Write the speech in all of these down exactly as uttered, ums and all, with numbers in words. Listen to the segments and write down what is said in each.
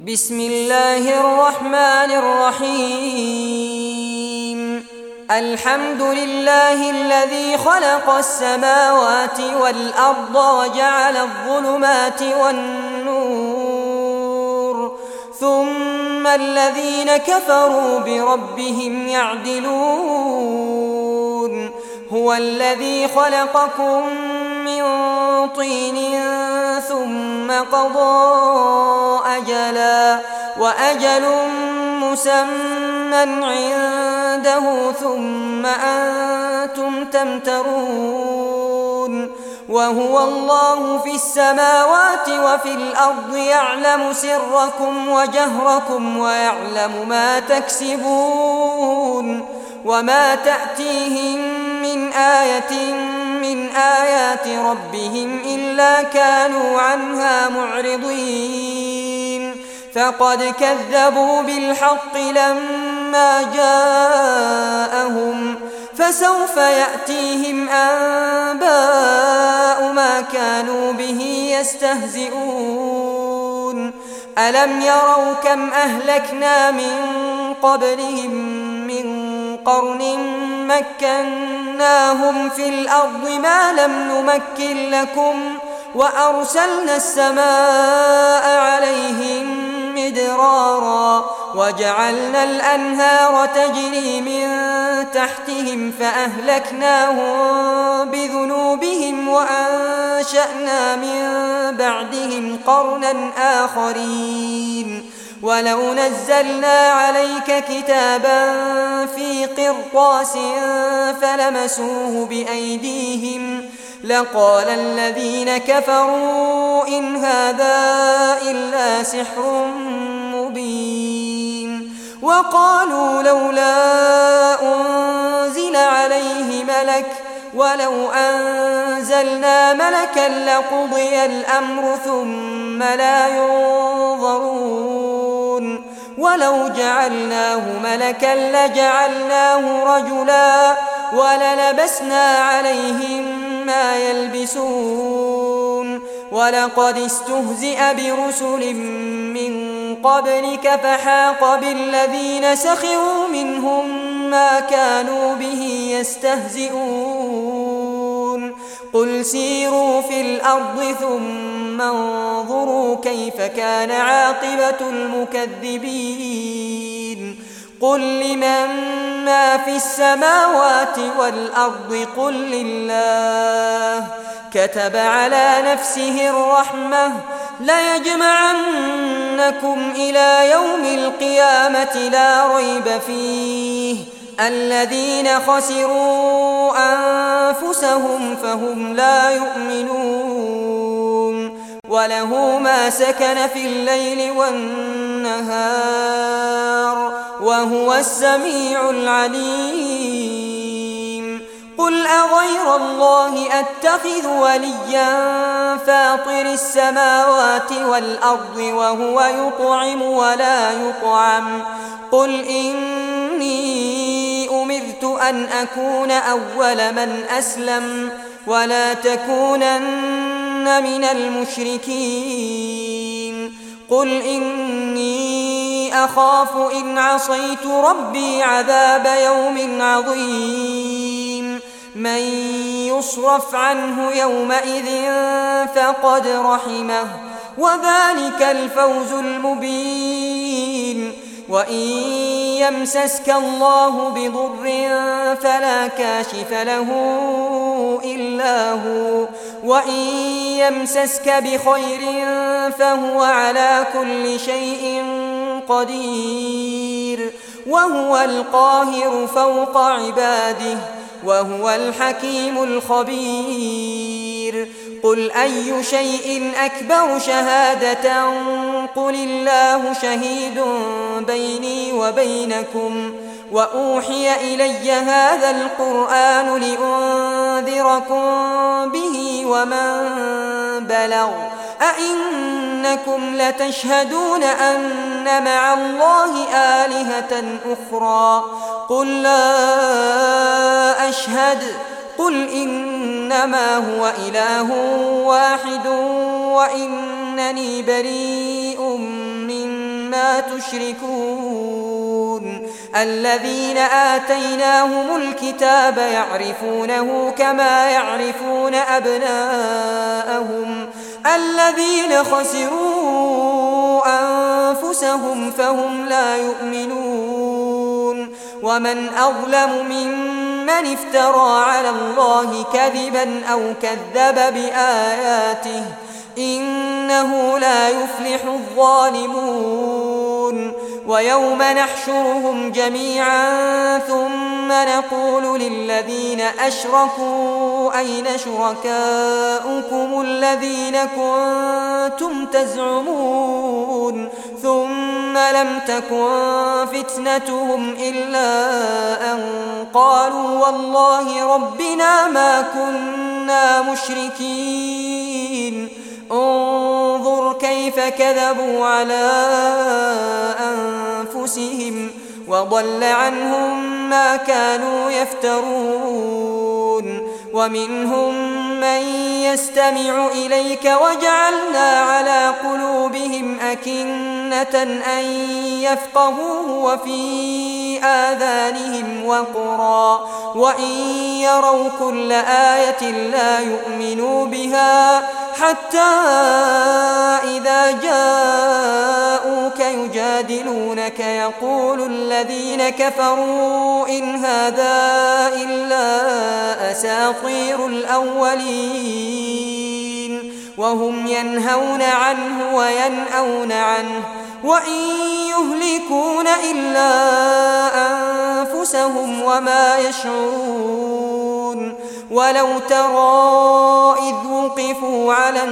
بسم الله الرحمن الرحيم. الحمد لله الذي خلق السماوات والأرض وجعل الظلمات والنور ثم الذين كفروا بربهم يعدلون. هو الذي خلقكم من طين ثم قضى أجلا وأجل مسمى عنده ثم أنتم تمترون. وهو الله في السماوات وفي الأرض يعلم سركم وجهركم ويعلم ما تكسبون. وما تأتيهم من آية من آيات ربهم إلا كانوا عنها معرضين. فقد كذبوا بالحق لما جاءهم فسوف يأتيهم أنباء ما كانوا به يستهزئون. ألم يروا كم أهلكنا من قبلهم من قرن مكناهم في الأرض ما لم نمكن لكم وأرسلنا السماء عليهم مدرارا وجعلنا الأنهار تجري من تحتهم فأهلكناهم بذنوبهم وأنشأنا من بعدهم قرنا آخرين. ولو نزلنا عليك كتابا في قرطاس فلمسوه بأيديهم لقال الذين كفروا إن هذا إلا سحر مبين. وقالوا لولا أنزل عليه ملك ولو أنزلنا ملكا لقضي الأمر ثم لا ينظرون. ولو جعلناه ملكا لجعلناه رجلا وللبسنا عليهم ما يلبسون. ولقد استهزئ برسل من قبلك فحاق بالذين سخروا منهم ما كانوا به يستهزئون. قل سيروا في الأرض ثم انظروا كيف كان عاقبة المكذبين. قل لمن ما في السماوات والأرض قل لله كتب على نفسه الرحمة ليجمعنكم إلى يوم القيامة لا ريب فيه. الذين خسروا أنفسهم فهم لا يؤمنون. وله ما سكن في الليل والنهار وهو السميع العليم. قل أغير الله أتخذ وليا فاطر السماوات والأرض وهو يطعم ولا يطعم. قل إني أمرت أن أكون أول من أسلم ولا تكونن من المشركين. قل إني أخاف إن عصيت ربي عذاب يوم عظيم. من يصرف عنه يومئذ فقد رحمه وذلك الفوز المبين. وإن يمسسك الله بضر فلا كاشف له إلا هو وإن يمسسك بخير فهو على كل شيء قدير. وهو القاهر فوق عباده وهو الحكيم الخبير. قل أي شيء أكبر شهادة قل الله شهيد بيني وبينكم وأوحي إلي هذا القرآن لأنذركم به ومن بلغ. أئنكم لتشهدون أن مع الله آلهة أخرى قل لا أشهد. قل إنما هو إله واحد وإنني بريء مما ما تشركون الذين آتيناهم الكتاب يعرفونه كما يعرفون أبناءهم الذين خسروا أنفسهم فهم لا يؤمنون ومن أظلم ممن افترى على الله كذبا أو كذب بآياته إنه لا يفلح الظالمون ويوم نحشرهم جميعا ثم نقول للذين أشركوا أين شركاؤكم الذين كنتم تزعمون ثم لم تكن فتنتهم إلا أن قالوا والله ربنا ما كنا مشركين انظر كيف كذبوا على أنفسهم وضل عنهم ما كانوا يفترون ومنهم من يستمع إليك وجعلنا على قلوبهم أكنة أن يفقهوه وفي آذانهم وقرا وإن يروا كل آية لا يؤمنوا بها حتى إذا جاءوك يجادلونك يقول الذين كفروا إن هذا إلا أساطير الأولين وهم ينهون عنه وينأون عنه وإن يهلكون إلا أنفسهم وما يشعرون ولو ترى إذ وقفوا على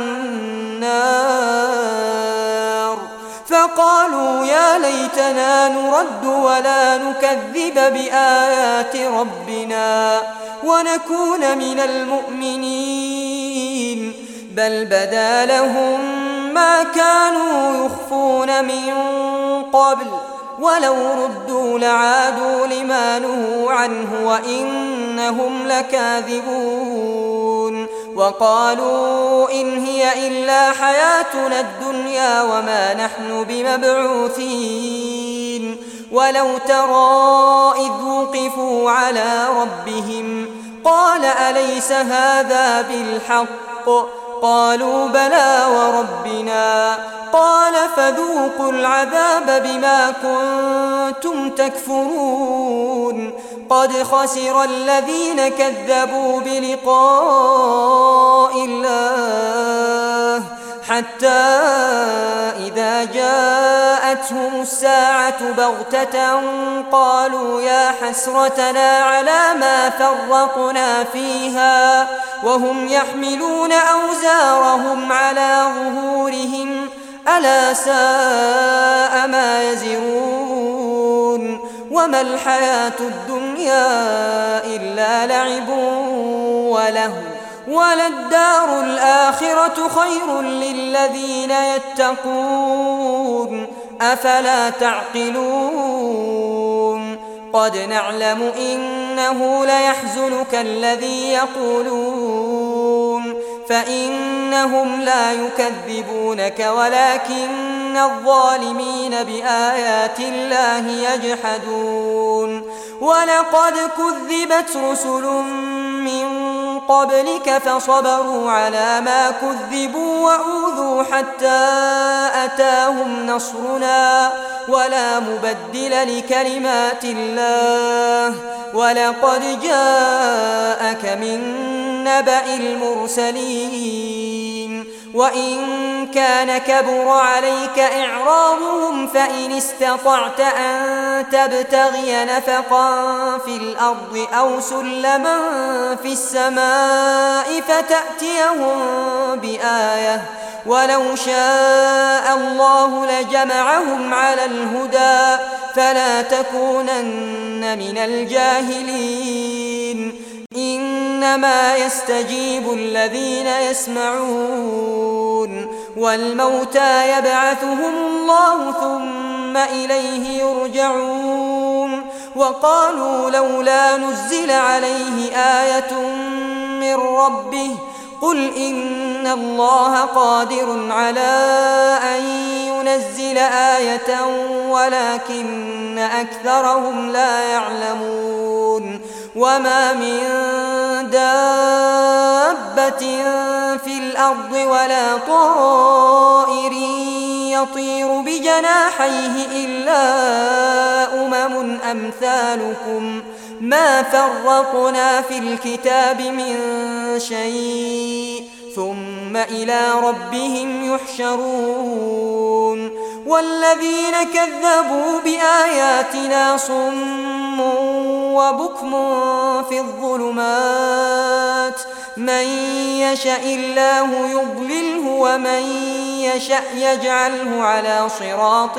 النار فقالوا يا ليتنا نرد ولا نكذب بآيات ربنا ونكون من المؤمنين بل بدا لهم ما كانوا يخفون من قبل ولو ردوا لعادوا لما نهوا عنه وإنهم لكاذبون وقالوا إن هي إلا حياتنا الدنيا وما نحن بمبعوثين ولو ترى إذ وقفوا على ربهم قال أليس هذا بالحق قالوا بلى وربنا قال فذوقوا العذاب بما كنتم تكفرون قد خسر الذين كذبوا بلقاء الله حتى إذا جاءتهم الساعة بغتة قالوا يا حسرتنا على ما فرطنا فيها وهم يحملون أوزارهم على ظهورهم ألا ساء ما يزرون وما الحياة الدنيا إلا لعب وله وللدار الآخرة خير للذين يتقون أفلا تعقلون قد نعلم إنه ليحزنك الذي يقولون فإنهم لا يكذبونك ولكن الظالمين بآيات الله يجحدون ولقد كذبت رسل من قبلك فصبروا على ما كذبوا وأوذوا حتى أتاهم نصرنا ولا مبدل لكلمات الله ولقد جاءك من نبأ المرسلين وإن كان كبر عليك إعراضهم فإن استطعت أن تبتغي نفقا في الأرض أو سلما في السماء فتأتيهم بآية ولو شاء الله لجمعهم على الهدى فلا تكونن من الجاهلين إنما يستجيب الذين يسمعون والموتى يبعثهم الله ثم إليه يرجعون وقالوا لولا نزل عليه آية من ربه قل إن الله قادر على أن ينزل آية ولكن أكثرهم لا يعلمون وما من دابة في الأرض ولا طائر يطير بجناحيه إلا أمم أمثالكم ما فرطنا في الكتاب من شيء ثم إلى ربهم يحشرون والذين كذبوا بآياتنا صم وبكم في الظلمات من يشاء الله يضلله ومن يشاء يجعله على صراط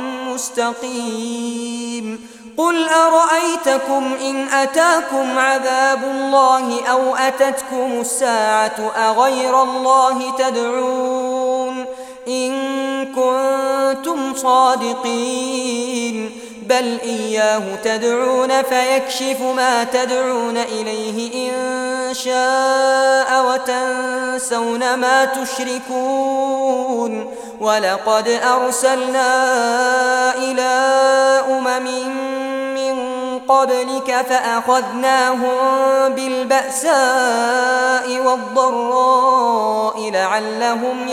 مستقيم قل أرأيتكم إن أتاكم عذاب الله أو أتتكم الساعة أغير الله تدعون إن كنتم صادقين بل إياه تدعون فيكشف ما تدعون إليه إن شاء وتنسون ما تشركون ولقد أرسلنا إلى أمم قبلك فأخذناهم بالبأساء والضراء لعلهم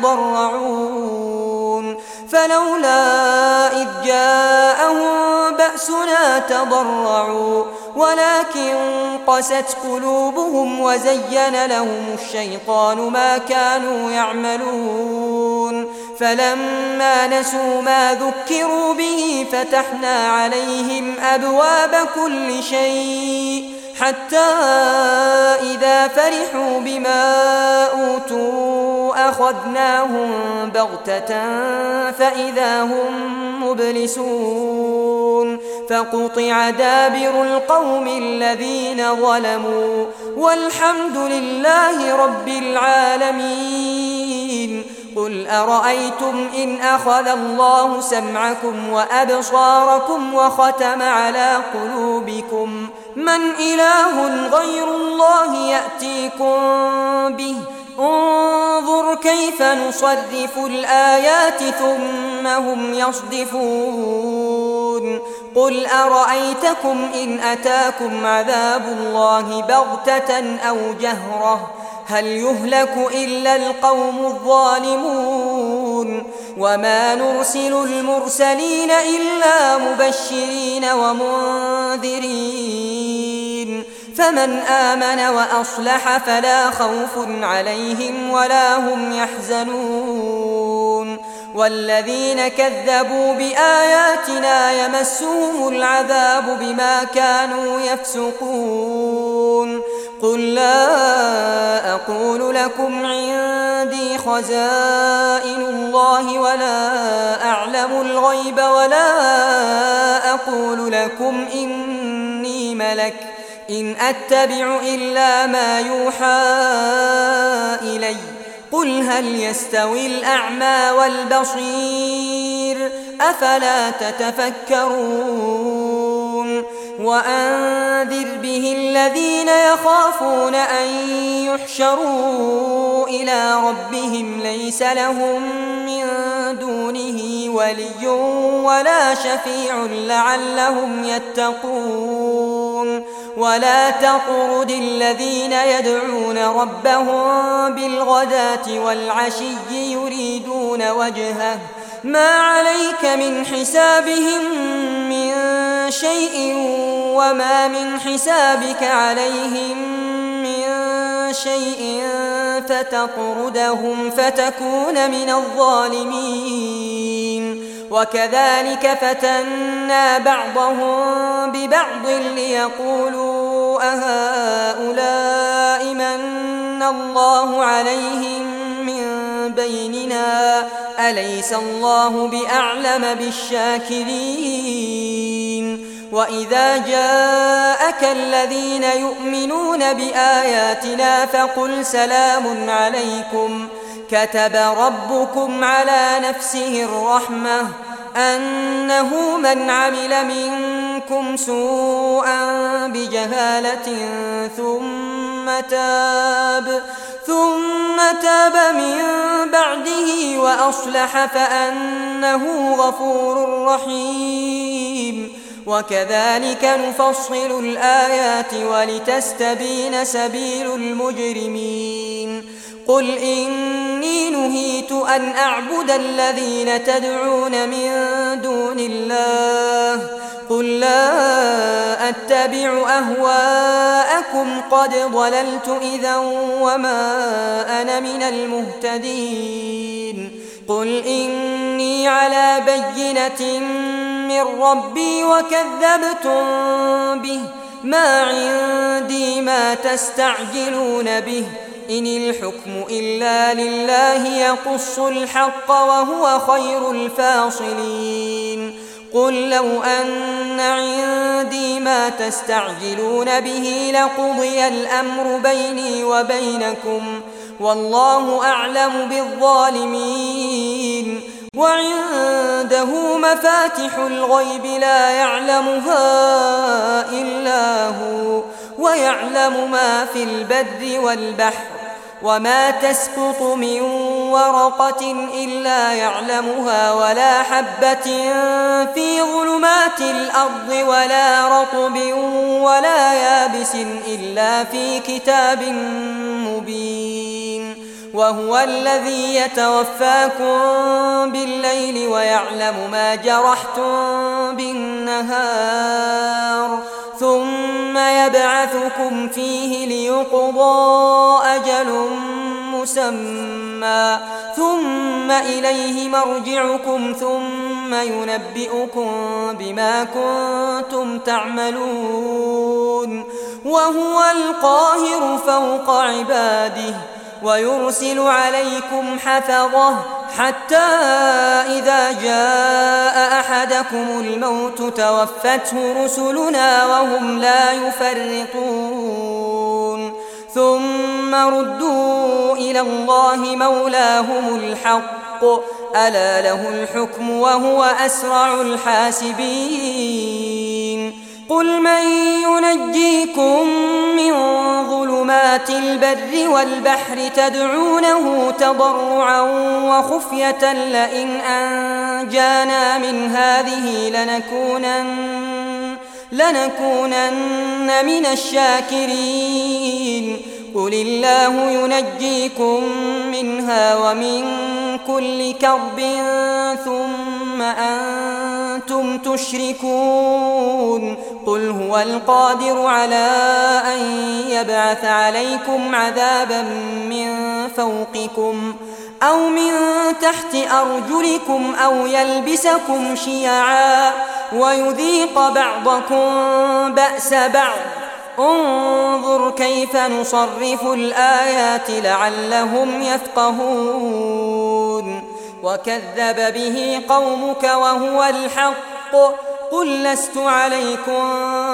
يتضرعون فلولا إذ جاءهم بأسنا تضرعوا ولكن قست قلوبهم وزين لهم الشيطان ما كانوا يعملون فلما نسوا ما ذكروا به فتحنا عليهم أبواب كل شيء حتى إذا فرحوا بما أوتوا أخذناهم بغتة فإذا هم مبلسون فقطع دابر القوم الذين ظلموا والحمد لله رب العالمين قل أرأيتم إن أخذ الله سمعكم وأبصاركم وختم على قلوبكم من إله غير الله يأتيكم به انظر كيف نصرف الآيات ثم هم يصدفون قل أرأيتكم إن أتاكم عذاب الله بغتة أو جهرة هل يهلك إلا القوم الظالمون وما نرسل المرسلين إلا مبشرين ومنذرين فمن آمن وأصلح فلا خوف عليهم ولا هم يحزنون والذين كذبوا بآياتنا يمسهم العذاب بما كانوا يفسقون قل لا أقول لكم عندي خزائن الله ولا أعلم الغيب ولا أقول لكم إني ملك إن أتبع إلا ما يوحى إلي قل هل يستوي الأعمى والبصير أفلا تتفكرون وأنذر به الذين يخافون أن يحشروا إلى ربهم ليس لهم من دونه ولي ولا شفيع لعلهم يتقون ولا تطرد الذين يدعون ربهم بالغداة والعشي يريدون وجهه ما عليك من حسابهم من شيء وما من حسابك عليهم من شيء فتطردهم فتكون من الظالمين وكذلك فتنا بعضهم ببعض ليقولوا أهؤلاء من الله عليهم من بيننا أليس الله بأعلم بالشاكرين وإذا جاءك الذين يؤمنون بآياتنا فقل سلام عليكم كتب ربكم على نفسه الرحمة أنه من عمل منكم سوءا بجهالة ثم تاب ثم تاب من بعده وأصلح فأنه غفور رحيم وكذلك نفصل الآيات ولتستبين سبيل المجرمين قل إني نهيت أن أعبد الذين تدعون من دون الله قل لا أتبع أهواءكم قد ضللت إذا وما أنا من المهتدين قل إني على بينة من ربي وكذبتم به ما عندي ما تستعجلون به إن الحكم إلا لله يقص الحق وهو خير الفاصلين قل لو أن عندي ما تستعجلون به لقضي الأمر بيني وبينكم والله أعلم بالظالمين وعنده مفاتح الغيب لا يعلمها إلا هو ويعلم ما في البر والبحر وما تسقط من ورقة إلا يعلمها ولا حبة في ظلمات الأرض ولا رطب ولا يابس إلا في كتاب مبين وهو الذي يتوفاكم بالليل ويعلم ما جرحتم بالنهار ثم يبعثكم فيه ليقضى أجل مسمى ثم إليه مرجعكم ثم ينبئكم بما كنتم تعملون وهو القاهر فوق عباده ويرسل عليكم حفظه حتى إذا جاء أحدكم الموت توفته رسلنا وهم لا يفرطون ثم ردوا إلى الله مولاهم الحق ألا له الحكم وهو أسرع الحاسبين قل من ينجيكم من ظلمات البر والبحر تدعونه تضرعا وخفية لئن أنجانا من هذه لنكونن, لنكونن من الشاكرين قل الله ينجيكم منها ومن كل كرب ثم أنتم تشركون قل هو القادر على أن يبعث عليكم عذابا من فوقكم أو من تحت أرجلكم أو يلبسكم شيعا ويذيق بعضكم بأس بعض انظر كيف نصرف الآيات لعلهم يفقهون وكذب به قومك وهو الحق قل لست عليكم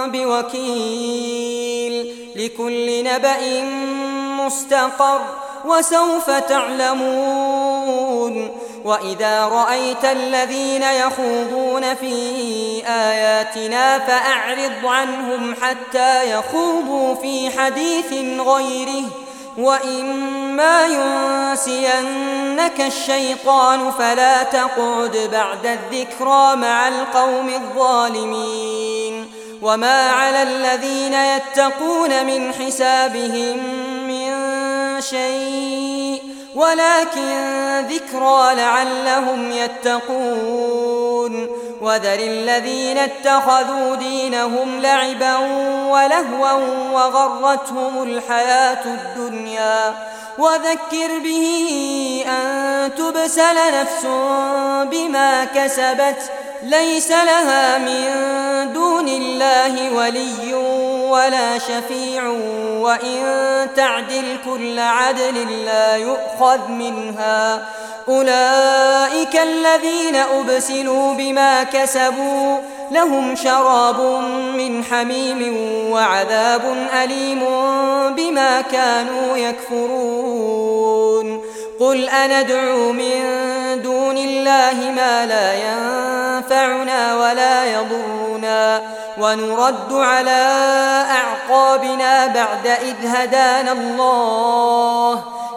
بوكيل لكل نبأ مستقر وسوف تعلمون وإذا رأيت الذين يخوضون في آياتنا فأعرض عنهم حتى يخوضوا في حديث غيره وإما ينسينك الشيطان فلا تقعد بعد الذكرى مع القوم الظالمين وما على الذين يتقون من حسابهم من شيء ولكن ذكرى لعلهم يتقون وذر الذين اتخذوا دينهم لعبا ولهوا وغرتهم الحياة الدنيا وذكر به أن تبسل نفس بما كسبت ليس لها من دون الله ولي ولا شفيع وإن تعدل كل عدل لا يؤخذ منها أولئك الذين أبسلوا بما كسبوا لهم شراب من حميم وعذاب أليم بما كانوا يكفرون قل أندعو من دون الله ما لا ينفعنا ولا يضرنا ونرد على أعقابنا بعد إذ هدانا الله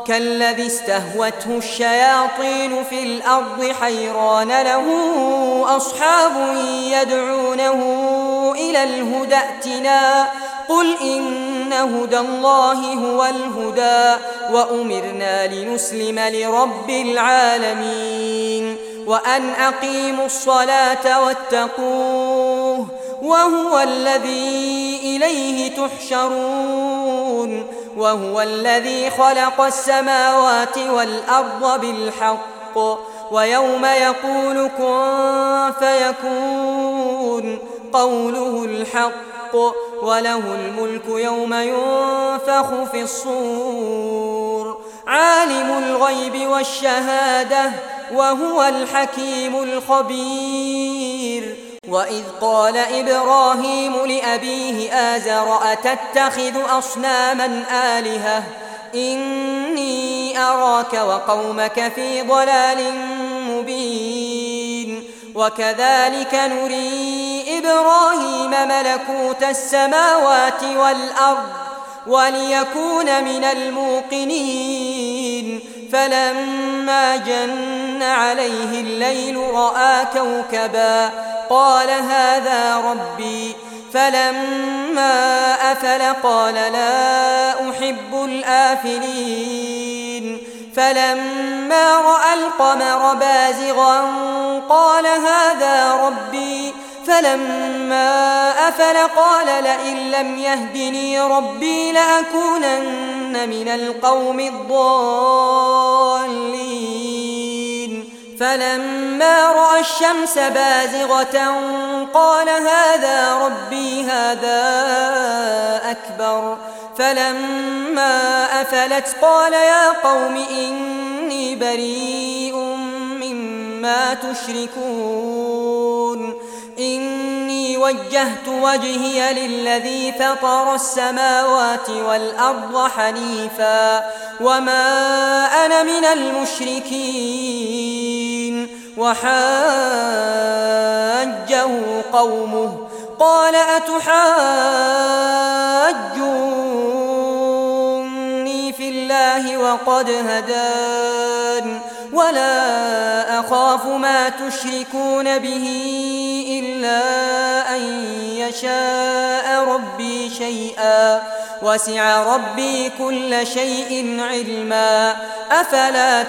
كالذي استهوته الشياطين في الأرض حيران له أصحاب يدعونه إلى الهدى ائتنا قل إن هدى الله هو الهدى وأمرنا لنسلم لرب العالمين وأن أقيموا الصلاة واتقوه وهو الذي إليه تحشرون وهو الذي خلق السماوات والأرض بالحق ويوم يقول كن فيكون قوله الحق وله الملك يوم ينفخ في الصور عالم الغيب والشهادة وهو الحكيم الخبير وإذ قال إبراهيم لأبيه آزر أتتخذ أصناما آلهة إني أراك وقومك في ضلال مبين وكذلك نري إبراهيم ملكوت السماوات والأرض وليكون من الموقنين فلما جن عليه الليل رأى كوكبا قال هذا ربي فلما أفل قال لا أحب الآفلين فلما رأى القمر بازغا قال هذا ربي فلما أفل قال لئن لم يهدني ربي لأكونن من القوم الضالين فلما رأى الشمس بازغة قال هذا ربي هذا أكبر فلما أفلت قال يا قوم إني بريء مما تشركون إني وجهت وجهي للذي فطر السماوات والأرض حنيفا وما أنا من المشركين وحاجه قومه قال أتحاجوني في الله وقد هدان ولا أخاف ما تشركون به إلا أن يشاء ربي شيئا وسع ربي كل شيء علما أفلا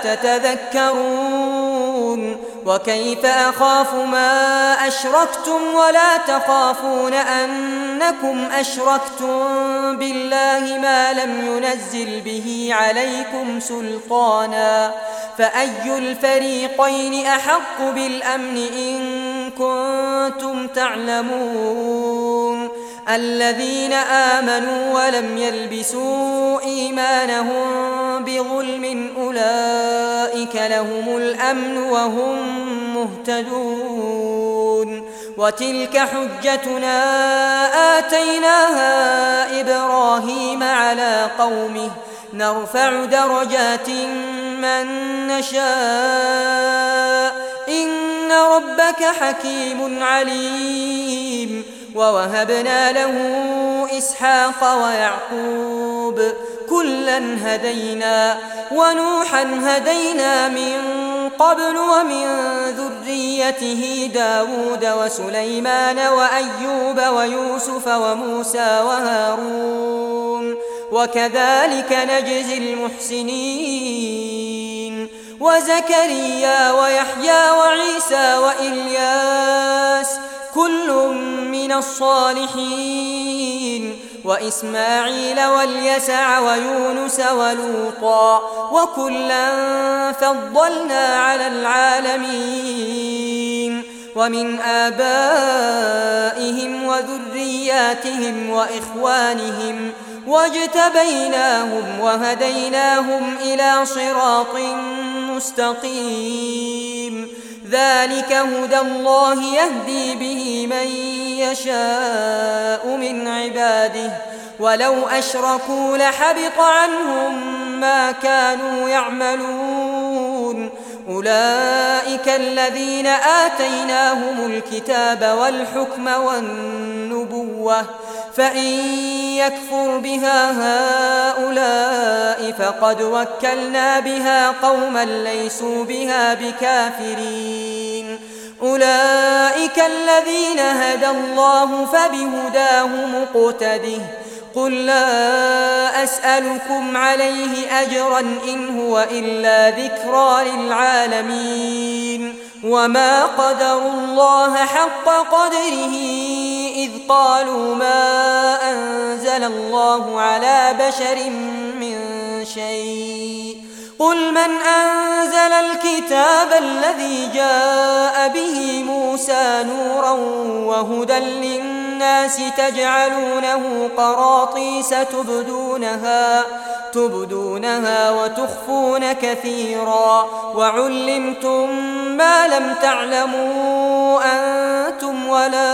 تتذكرون وكيف أخاف ما أشركتم ولا تخافون أنكم أشركتم بالله ما لم ينزل به عليكم سلطانا فأي الفريقين أحق بالأمن إن كنتم تعلمون الذين آمنوا ولم يلبسوا إيمانهم بظلم أولئك لهم الأمن وهم مهتدون وتلك حجتنا آتيناها إبراهيم على قومه نرفع درجات من نشاء إن ربك حكيم عليم ووهبنا له إسحاق ويعقوب كلا هدينا ونوحا هدينا من قبل ومن ذريته داود وسليمان وأيوب ويوسف وموسى وهارون وكذلك نجزي المحسنين وزكريا ويحيى وعيسى وإلياس كل من الصالحين وإسماعيل واليسع ويونس ولوطا وكلا فضلنا على العالمين ومن آبائهم وذرياتهم وإخوانهم واجتبيناهم وهديناهم إلى صراط مستقيم ذلك هدى الله يهدي به من يشاء من عباده ولو أشركوا لحبط عنهم ما كانوا يعملون أولئك الذين آتيناهم الكتاب والحكم والنبوة فإن يكفر بها هؤلاء فقد وكلنا بها قوما ليسوا بها بكافرين أولئك الذين هدى الله فبهداه مقتده قل لا أسألكم عليه أجرا إن هو إلا ذكرى للعالمين وما قدروا الله حق قدره إذ قالوا ما أنزل الله على بشر من شيء قل من أنزل الكتاب الذي جاء به موسى نورا وهدى للناس تجعلونه قراطيس تبدونها تبدونها وتخفون كثيرا وعلمتم ما لم تعلموا أنتم ولا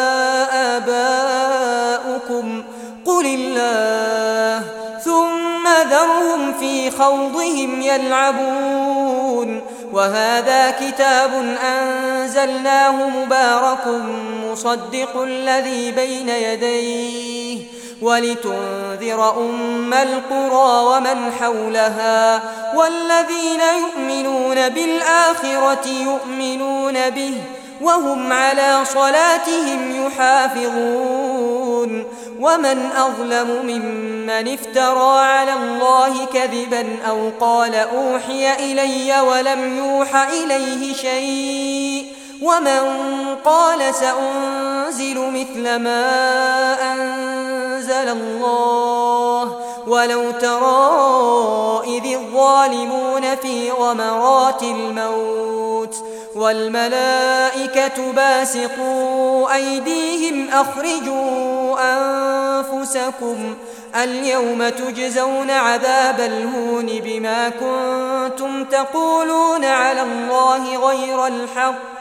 آباؤكم قل الله ثم ذرهم في خوضهم يلعبون وهذا كتاب أنزلناه مبارك مصدق الذي بين يديه ولتنذر أم القرى ومن حولها والذين يؤمنون بالآخرة يؤمنون به وهم على صلاتهم يحافظون ومن أظلم ممن افترى على الله كذبا أو قال أوحي إلي ولم يوح إليه شيء ومن قال سأنزل مثل ما أنزل الله ولو ترى إذ الظالمون في غمرات الموت والملائكة باسطوا أيديهم أخرجوا أنفسكم اليوم تجزون عذاب الهون بما كنتم تقولون على الله غير الحق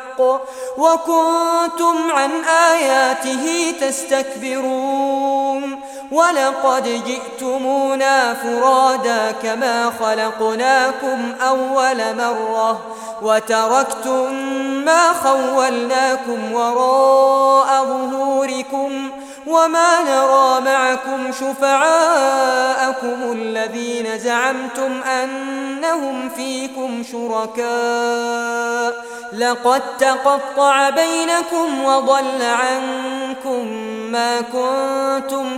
وكنتم عن آياته تستكبرون ولقد جئتمونا فرادا كما خلقناكم أول مرة وتركتم ما خولناكم وراء ظهوركم وما نرى معكم شفعاءكم الذين زعمتم أنهم فيكم شركاء لقد تقطع بينكم وضل عنكم ما كنتم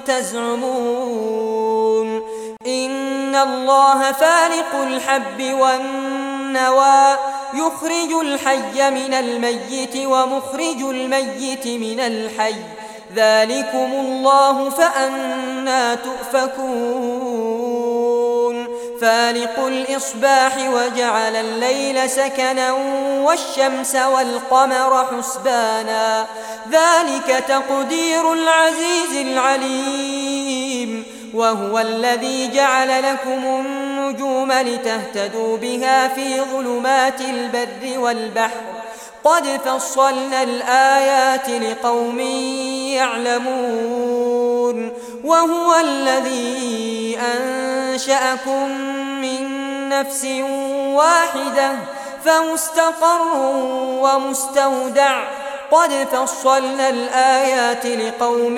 تزعمون إن الله فالق الحب والنوى يخرج الحي من الميت ومخرج الميت من الحي ذلكم الله فأنى تؤفكون فالق الإصباح وجعل الليل سكنا والشمس والقمر حسبانا ذلك تقدير العزيز العليم وهو الذي جعل لكم النجوم لتهتدوا بها في ظلمات البر والبحر قد فصلنا الآيات لقوم يعلمون وهو الذي أنشأكم من نفس واحدة فمستقر ومستودع قد فصلنا الآيات لقوم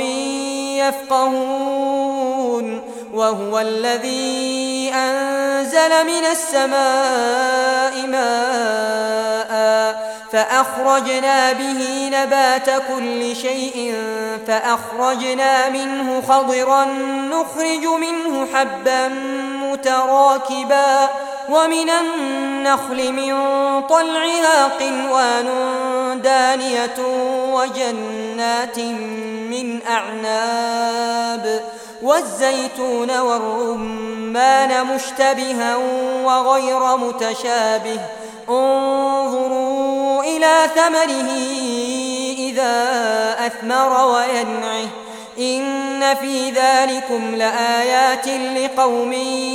يفقهون وهو الذي أنزل من السماء ماء فأخرجنا به نبات كل شيء فأخرجنا منه خضرا نخرج منه حبا متراكبا ومن النخل من طلعها قنوان دانية وجنات من أعناب والزيتون والرمان مشتبها وغير متشابه انظروا إلى ثمره إذا أثمر وينعه إن في ذلكم لآيات لقوم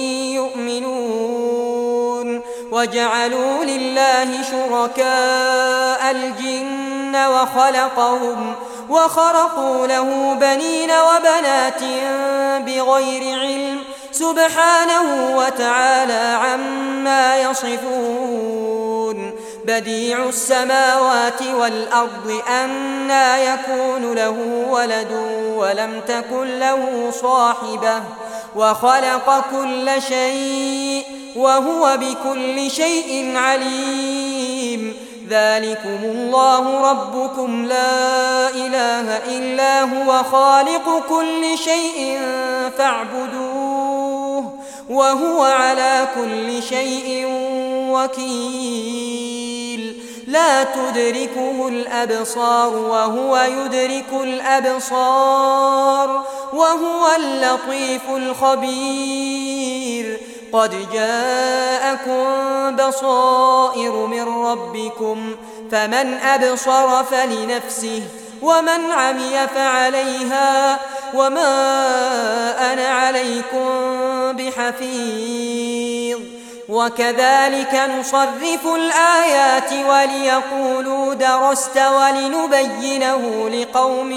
يؤمنون وجعلوا لله شركاء الجن وخلقهم وخرقوا له بنين وبنات بغير علم سبحانه وتعالى عما يصفون بديع السماوات والأرض أنى يكون له ولد ولم تكن له صاحبة وخلق كل شيء وهو بكل شيء عليم ذلكم الله ربكم لا إله إلا هو خالق كل شيء فاعبدوه وهو على كل شيء وكيل لا تدركه الأبصار وهو يدرك الأبصار وهو اللطيف الخبير قد جاءكم بصائر من ربكم فمن أبصر فلنفسه ومن عمي فعليها وما أنا عليكم بحفيظ وكذلك نصرف الآيات وليقولوا درست ولنبينه لقوم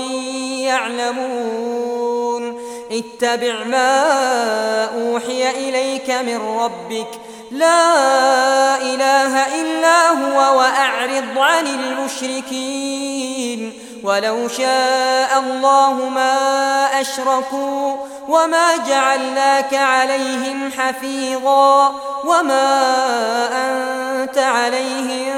يعلمون اتبع ما أوحي إليك من ربك لا إله إلا هو وأعرض عن المشركين ولو شاء الله ما أشركوا وما جعلناك عليهم حفيظا وما أنت عليهم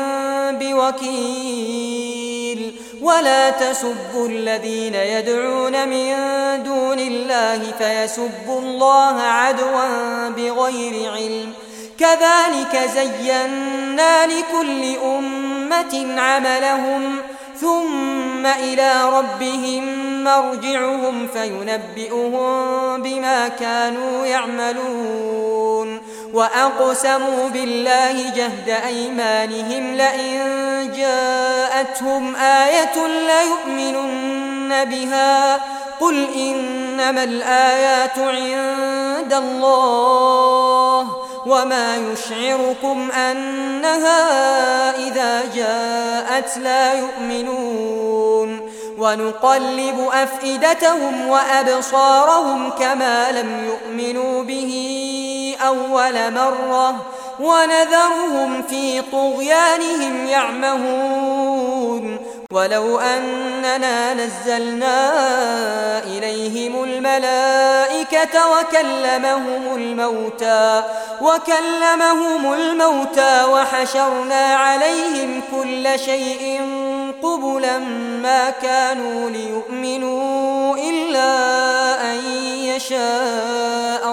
بوكيل ولا تسبوا الذين يدعون من دون الله فيسبوا الله عدوا بغير علم كذلك زينا لكل أمة عملهم ثم إلى ربهم مرجعهم فينبئهم بما كانوا يعملون وأقسموا بالله جهد أيمانهم لئن جاءتهم آية ليؤمنن بها قل إنما الآيات عند الله وما يشعركم أنها إذا جاءت لا يؤمنون ونقلب أفئدتهم وأبصارهم كما لم يؤمنوا به أول مرة ونذرهم في طغيانهم يعمهون ولو أننا نزلنا إليهم الملائكة وكلمهم الموتى وكلمهم الموتى وحشرنا عليهم كل شيء قبلا ما كانوا ليؤمنوا إلا أن يشاء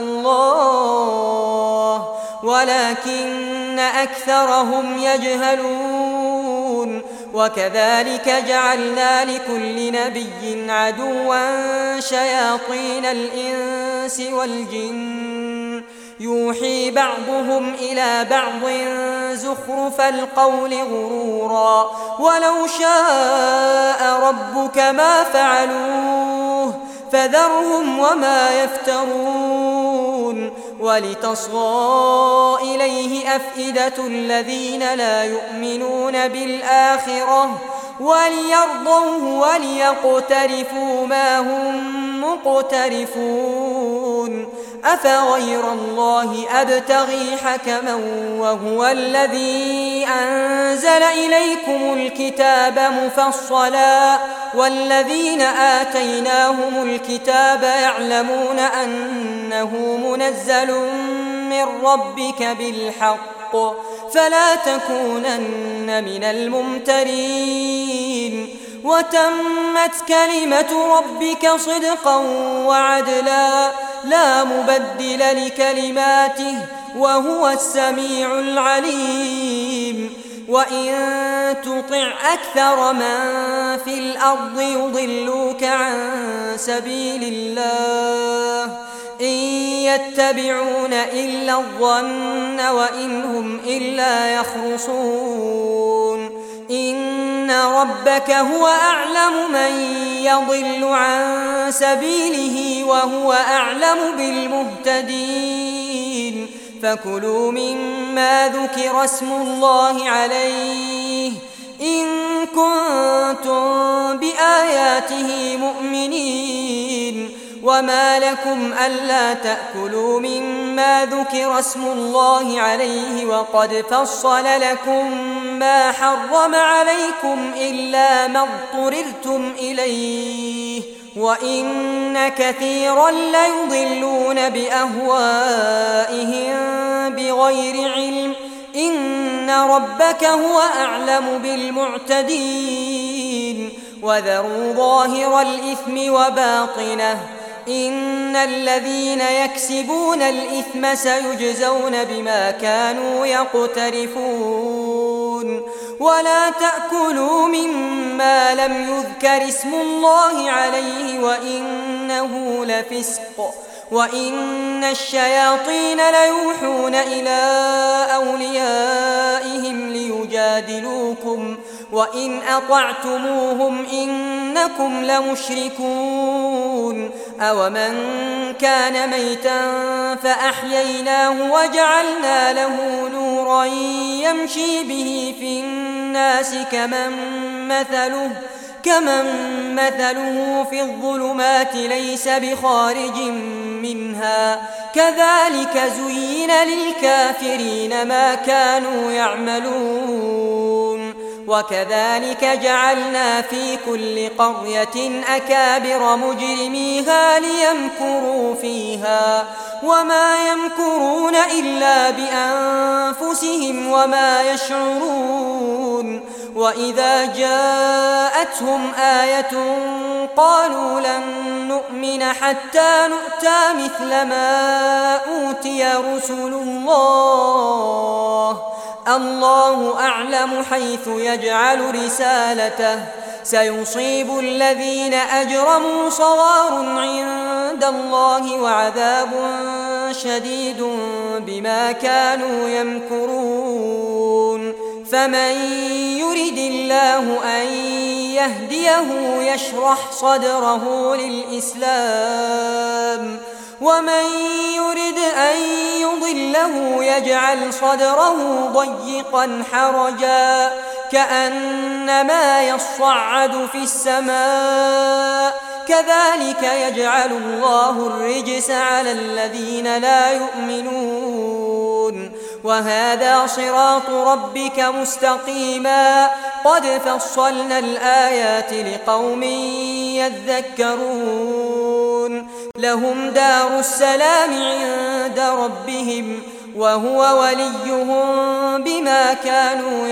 الله ولكن أكثرهم يجهلون وكذلك جعلنا لكل نبي عدوا شياطين الإنس والجن يوحي بعضهم إلى بعض زخرف القول غرورا ولو شاء ربك ما فعلوه فذرهم وما يفترون ولتصغى إليه أفئدة الذين لا يؤمنون بالآخرة وليرضوه وليقترفوا ما هم مقترفون أفغير الله أبتغي حكما وهو الذي أنزل إليكم الكتاب مفصلا والذين آتيناهم الكتاب يعلمون أنه منزل من ربك بالحق فلا تكونن من الممترين وتمت كلمة ربك صدقا وعدلا لا مبدل لكلماته وهو السميع العليم وإن تطع أكثر من في الأرض يضلوك عن سبيل الله إن يتبعون إلا الظن وإن هم إلا يخرصون إن ربك هو أعلم من يضل عن سبيله وهو أعلم بالمهتدين فكلوا مما ذكر اسم الله عليه إن كنتم بآياته مؤمنين وما لكم ألا تأكلوا مما ذكر اسم الله عليه وقد فصل لكم ما حرم عليكم إلا ما اضطررتم إليه وإن كثيرا ليضلون بأهوائهم بغير علم إن ربك هو أعلم بالمعتدين وذروا ظاهر الإثم وباطنه إن الذين يكسبون الإثم سيجزون بما كانوا يقترفون ولا تأكلوا مما لم يذكر اسم الله عليه وإنه لفسق وإن الشياطين ليوحون إلى أوليائهم ليجادلوكم وإن أطعتموهم إنكم لمشركون أومن كان ميتا فأحييناه وجعلنا له نورا يمشي به في الناس كمن مثله كمن مثله في الظلمات ليس بخارج منها كذلك زين للكافرين ما كانوا يعملون وكذلك جعلنا في كل قرية أكابر مجرميها ليمكروا فيها وما يمكرون إلا بأنفسهم وما يشعرون وإذا جاءتهم آية قالوا لن نؤمن حتى نؤتى مثل ما أوتي رسل الله الله أعلم حيث يجعل رسالته سيصيب الذين أجرموا صغار عند الله وعذاب شديد بما كانوا يمكرون فمن يرد الله أن يهديه يشرح صدره للإسلام ومن يرد أن يضله يجعل صدره ضيقا حرجا كأنما يصعد في السماء كذلك يجعل الله الرجس على الذين لا يؤمنون وهذا صراط ربك مستقيما قد فصلنا الآيات لقوم يذكرون لهم دار السلام عند ربهم وهو وليهم بما كانوا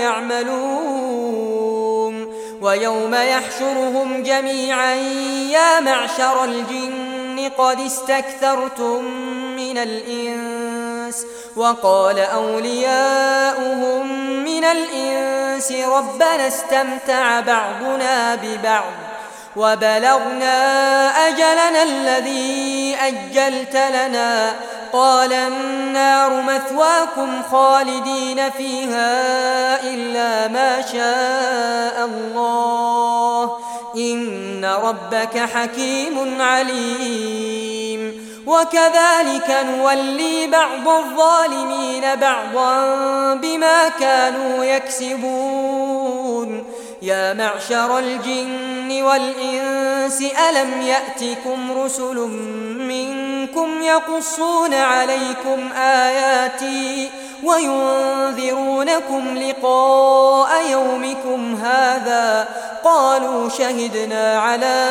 يعملون ويوم يحشرهم جميعا يا معشر الجن قد استكثرتم من الإنس وقال أولياؤهم من الإنس ربنا استمتع بعضنا ببعض وبلغنا أجلنا الذي أجلت لنا قال النار مثواكم خالدين فيها إلا ما شاء الله إن ربك حكيم عليم وكذلك نولي بعض الظالمين بعضا بما كانوا يكسبون يا معشر الجن والإنس ألم يأتكم رسل منكم يقصون عليكم آياتي وينذرونكم لقاء يومكم هذا قالوا شهدنا على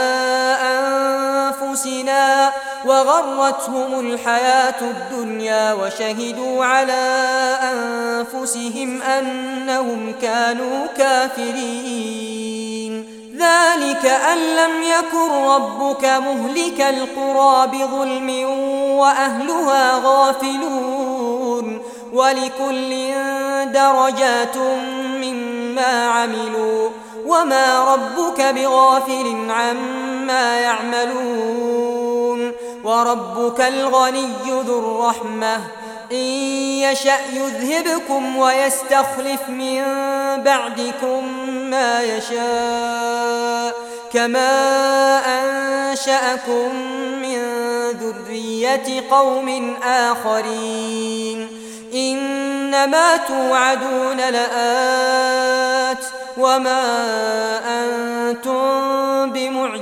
أنفسنا وغرتهم الحياة الدنيا وشهدوا على أنفسهم أنهم كانوا كافرين ذلك أن لم يكن ربك مهلك القرى بظلم وأهلها غافلون ولكل درجات مما عملوا وما ربك بغافل عما يعملون وربك الغني ذو الرحمة إن يشأ يذهبكم ويستخلف من بعدكم ما يشاء كما أنشأكم من ذرية قوم آخرين إنما توعدون لآت وما أنتم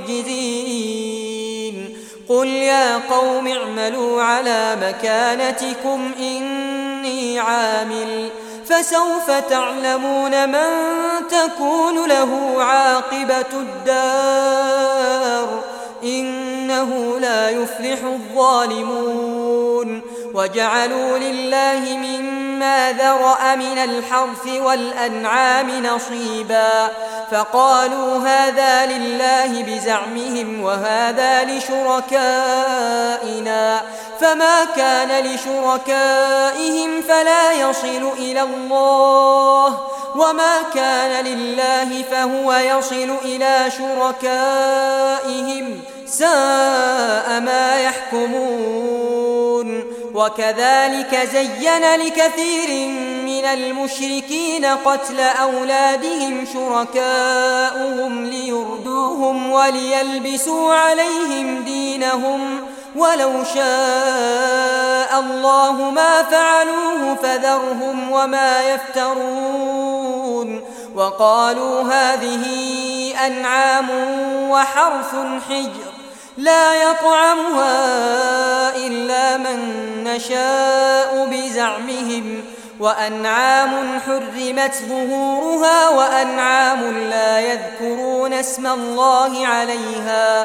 بمعجزين قل يا قوم اعملوا على مكانتكم إني عامل فسوف تعلمون من تكون له عاقبة الدار إنه لا يفلح الظالمون وجعلوا لله مما ذرأ من الحرث والأنعام نصيبا فقالوا هذا لله بزعمهم وهذا لشركائنا فما كان لشركائهم فلا يصل إلى الله وما كان لله فهو يصل إلى شركائهم ساء ما يحكمون وكذلك زين لكثير من المشركين قتل أولادهم شركاؤهم ليردوهم وليلبسوا عليهم دينهم ولو شاء الله ما فعلوه فذرهم وما يفترون وقالوا هذه أنعام وحرث حجر لا يطعمها إلا من نشاء بزعمهم وأنعام حرمت ظهورها وأنعام لا يذكرون اسم الله عليها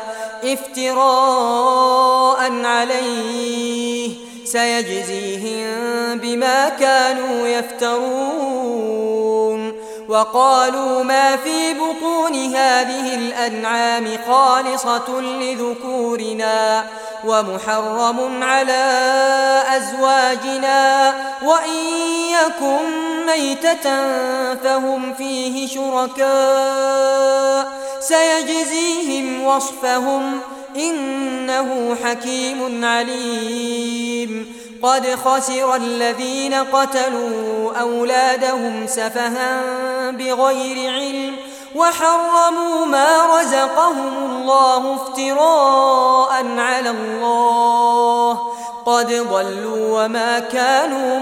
افتراء عليه سيجزيهم بما كانوا يفترون وقالوا ما في بطون هذه الأنعام خالصة لذكورنا ومحرم على أزواجنا وإن يكن ميتة فهم فيه شركاء سيجزيهم وصفهم إنه حكيم عليم قد خسر الذين قتلوا أولادهم سفها بغير علم وحرموا ما رزقهم الله افتراء على الله قد ضلوا وما كانوا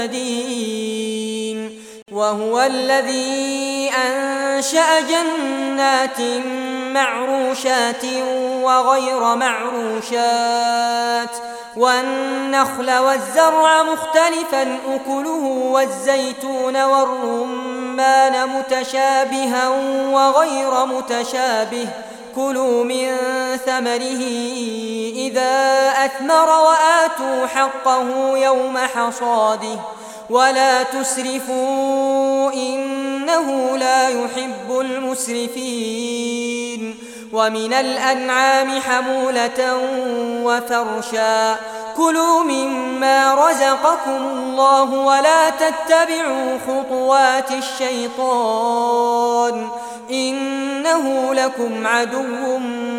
مهتدين وهو الذي أنشأ جنات معروشات وغير معروشات والنخل والزرع مختلفا أكله والزيتون والرمان متشابها وغير متشابه كلوا من ثمره إذا أثمر وآتوا حقه يوم حصاده ولا تسرفوا إنه لا يحب المسرفين ومن الأنعام حمولة وفرشا كلوا مما رزقكم الله ولا تتبعوا خطوات الشيطان إنه لكم عدو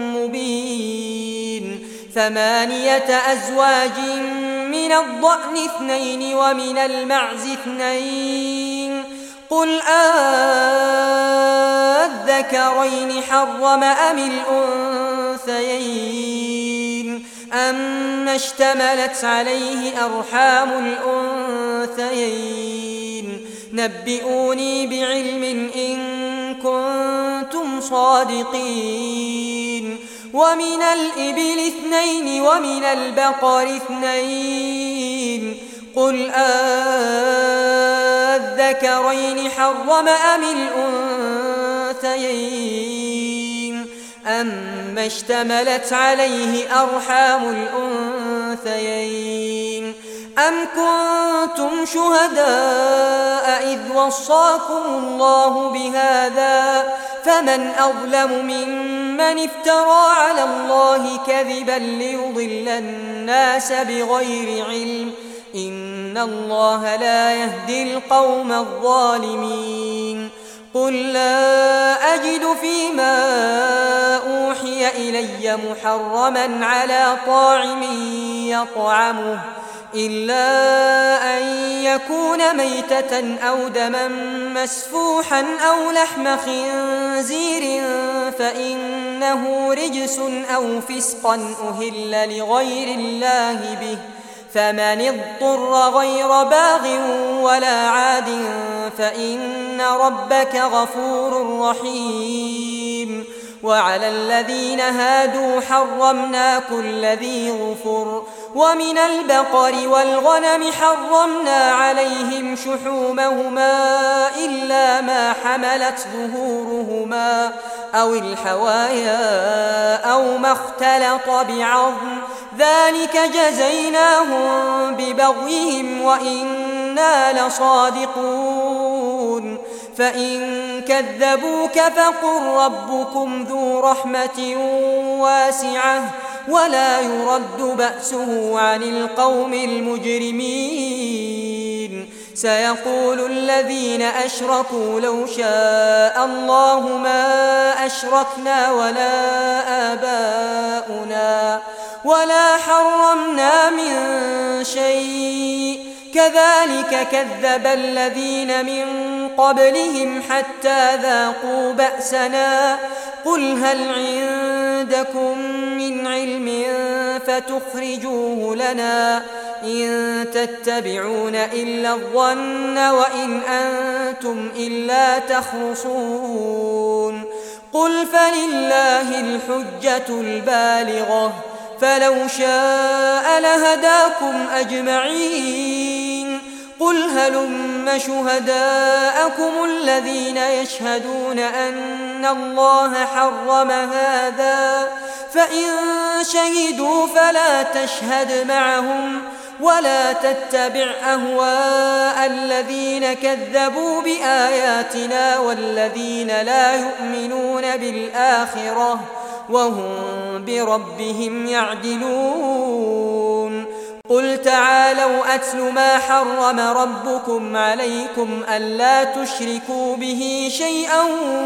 مبين ثمانية أزواج من الضأن اثنين ومن المعز اثنين قل أذكرين حرم أم الأنثيين أما اشتملت عليه أرحام الأنثيين نبئوني بعلم إن كنتم صادقين ومن الإبل اثنين ومن البقر اثنين قل أذكرين حرم أم الأنثيين أما اشتملت عليه أرحام الأنثيين أم كنتم شهداء إذ وصاكم الله بهذا فمن أظلم ممن افترى على الله كذبا ليضل الناس بغير علم إن الله لا يهدي القوم الظالمين قل لا أجد فيما أوحي إلي محرما على طاعم يطعمه إلا أن يكون ميتة أو دما مسفوحا أو لحم خنزير فإنه رجس أو فسقا أهل لغير الله به فمن اضطر غير باغ ولا عاد فإن ربك غفور رحيم وعلى الذين هادوا حرمنا كل ذي ظفر ومن البقر والغنم حرمنا عليهم شحومهما إلا ما حملت ظهورهما أو الحوايا أو ما اختلط بعظم ذلك جزيناهم ببغيهم وإنا لصادقون فإن كذبوك فقل ربكم ذو رحمة واسعة ولا يرد بأسه عن القوم المجرمين سيقول الذين أشركوا لو شاء الله ما أشركنا ولا آباؤنا ولا حرمنا من شيء كذلك كذب الذين من قبلهم حتى ذاقوا بأسنا قل هل عندكم من علم فتخرجوه لنا إن تتبعون إلا الظن وإن أنتم إلا تخرصون قل فلله الحجة البالغة فلو شاء لهداكم أجمعين قل هلم شهداءكم الذين يشهدون أن الله حرم هذا فإن شهدوا فلا تشهد معهم ولا تتبع أهواء الذين كذبوا بآياتنا والذين لا يؤمنون بالآخرة وهم بربهم يعدلون قل تعالوا أتل ما حرم ربكم عليكم ألا تشركوا به شيئا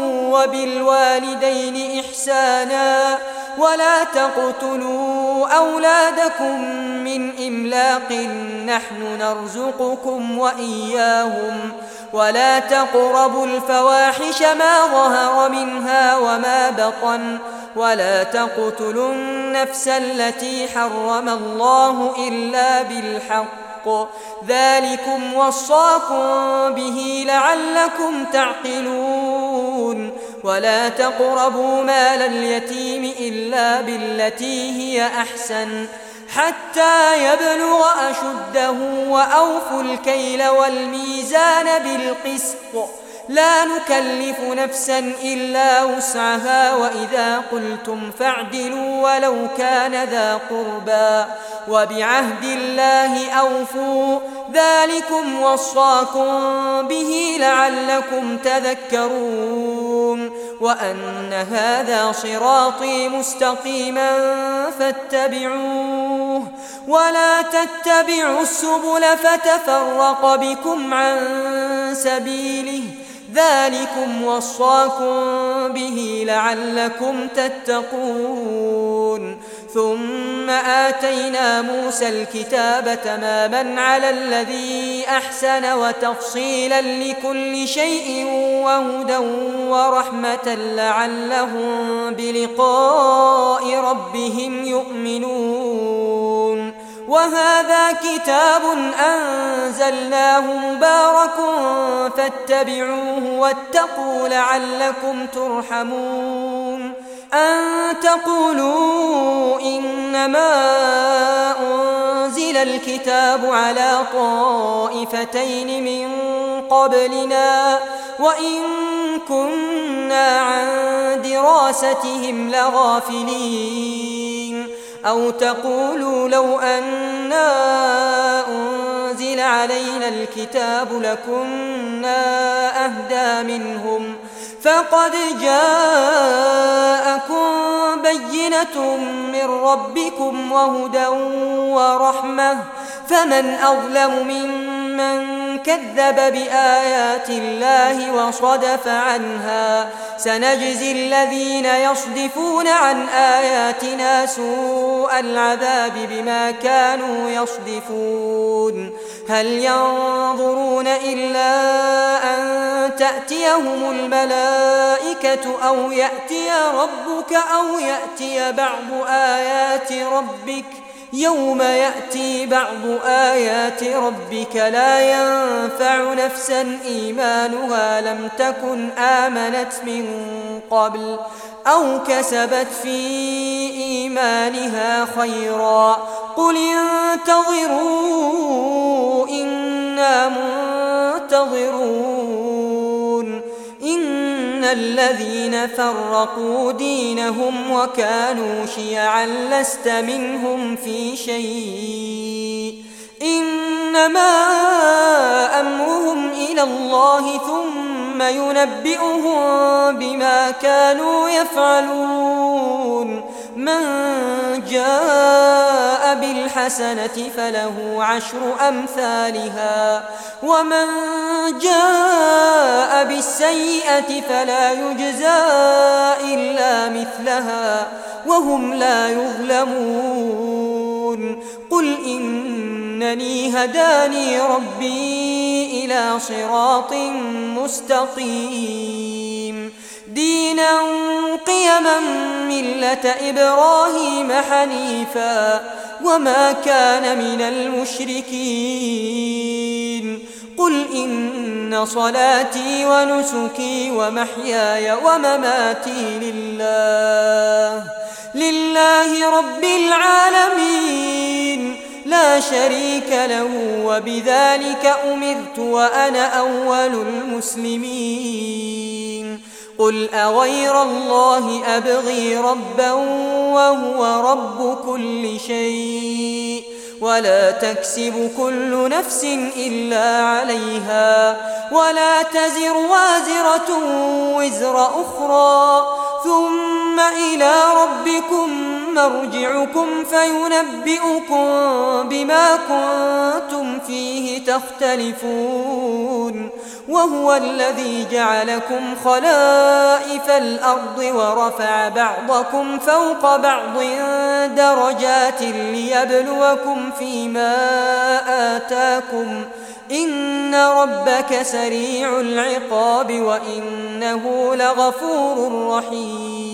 وبالوالدين إحسانا ولا تقتلوا أولادكم من إملاق نحن نرزقكم وإياهم ولا تقربوا الفواحش ما ظهر منها وما بطن ولا تقتلوا النفس التي حرم الله إلا بالحق ذلكم وصاكم به لعلكم تعقلون ولا تقربوا مال اليتيم إلا بالتي هي أحسن حتى يبلغ أشده وأوفوا الكيل والميزان بالقسط لا نكلف نفسا إلا وسعها وإذا قلتم فاعدلوا ولو كان ذا قربى وبعهد الله أوفوا ذلكم وصاكم به لعلكم تذكرون وأن هذا صراطي مستقيما فاتبعوه ولا تتبعوا السبل فتفرق بكم عن سبيله ذلكم وصاكم به لعلكم تتقون ثم آتينا موسى الكتاب تماما على الذي أحسن وتفصيلا لكل شيء وهدى ورحمة لعلهم بلقاء ربهم يؤمنون وهذا كتاب أنزلناه مبارك فاتبعوه واتقوا لعلكم ترحمون أن تقولوا إنما أنزل الكتاب على طائفتين من قبلنا وإن كنا عن دراستهم لغافلين أو تقولوا لو أنا أنزل علينا الكتاب لكنا أهدى منهم فقد جاءكم بينة من ربكم وهدى ورحمة فمن أظلم ممن كذب بآيات الله وصدف عنها سنجزي الذين يصدفون عن آياتنا سوء العذاب بما كانوا يصدفون هل ينظرون إلا أن تأتيهم الملائكة أو يأتي ربك أو يأتي بعض آيات ربك يوم يأتي بعض آيات ربك لا ينفع نفسا إيمانها لم تكن آمنت من قبل أو كسبت في إيمانها خيرا قل انتظروا إنا منتظرون إن الذين فرقوا دينهم وكانوا شيعا لست منهم في شيء إنما أمرهم إلى الله ثم ينبئهم بما كانوا يفعلون من جاء بالحسنة فله عشر أمثالها ومن جاء بالسيئة فلا يجزى إلا مثلها وهم لا يظلمون قل إنني هداني ربي إلى صراط مستقيم دينا قيما ملة إبراهيم حنيفا وما كان من المشركين قل إن صلاتي ونسكي ومحياي ومماتي لله لله رب العالمين لا شريك له وبذلك أمرت وأنا أول المسلمين قل أغير الله أبغي ربا وهو رب كل شيء ولا تكسب كل نفس إلا عليها ولا تزر وازرة وزر أخرى ثم إلى ربكم مرجعكم فينبئكم بما كنتم فيه تختلفون وهو الذي جعلكم خلائف الأرض ورفع بعضكم فوق بعض درجات ليبلوكم فيما آتاكم إن ربك سريع العقاب وإنه لغفور رحيم